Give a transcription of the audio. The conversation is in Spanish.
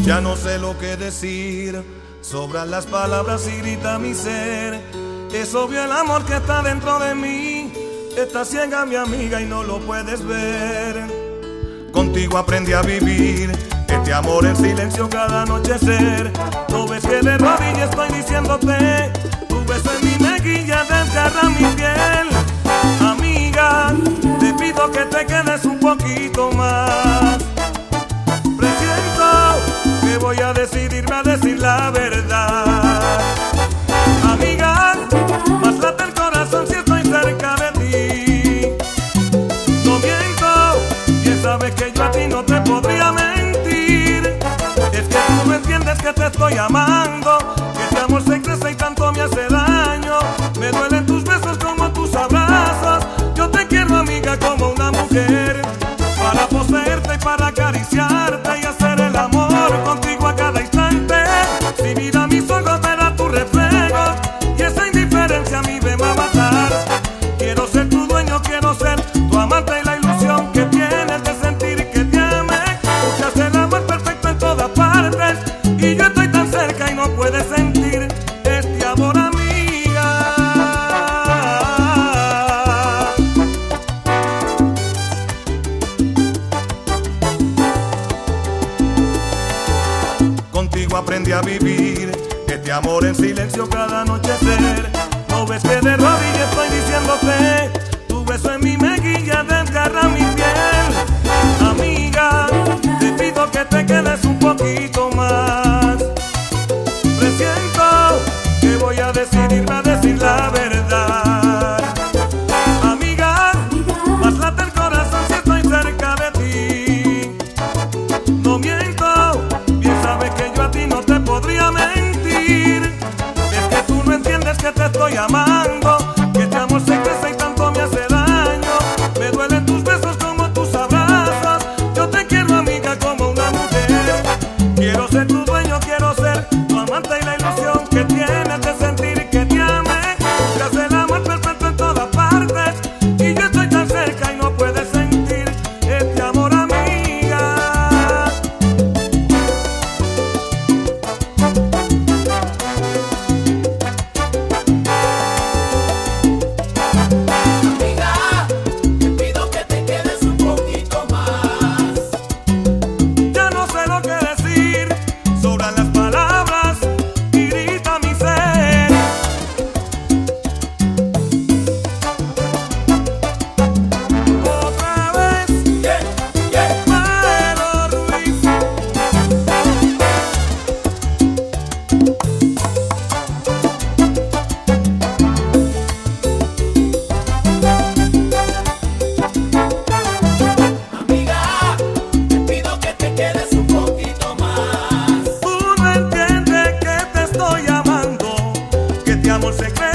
Ya no sé lo que decir, sobran las palabras y grita mi ser. Es obvio el amor que está dentro de mí, está ciega mi amiga y no lo puedes ver. Contigo aprendí a vivir este amor en silencio cada anochecer. No ves que de rodillas estoy diciéndote, tu beso en mi mejilla desgarra mi piel. Amiga, te pido que te quedes un poquito más. Que voy a decidirme a decir la verdad. Amiga, más late el corazón si estoy cerca de ti. No miento, bien sabes que yo a ti no te podría mentir. Es que tú no entiendes que te estoy amando, que este amor se crece y tanto me hace daño. Me duelen tus besos como tus abrazos. Yo te quiero, amiga, como una mujer, para poseerte y para acariciarte y hacer el amor contigo a cada instante. Si mira mis ojos verás tu reflejo y esa indiferencia a mí me va a matar. Quiero ser tu dueño, quiero ser tu amante y la ilusión que tienes de sentir que te ame. Buscas el amor perfecto en todas partes y yo estoy tan cerca y no puedes sentir este amor, amiga. Contigo aprendí a vivir este amor en silencio cada anochecer. No ves que de rodillas estoy diciéndote, tu beso en mi mejilla desgarra mi piel. Amiga, te pido que te quedes un poquito más. Presiento que voy a decidirme a decir la verdad. Amiga, más late el corazón si estoy cerca de ti. No miento, sabes que yo a ti no te podría mentir. Es que tú no entiendes que te estoy amando, que este amor se crece y tanto me hace daño. Me duelen tus besos como tus abrazos. Yo te quiero, amiga, como una mujer. Quiero ser tu dueño, quiero ser tu amante y la ilusión que tienes de sentir que te ame. Buscas el amor perfecto en todas partes y yo estoy tan cerca y no puedes sentir este amor, amiga. Amor secreto.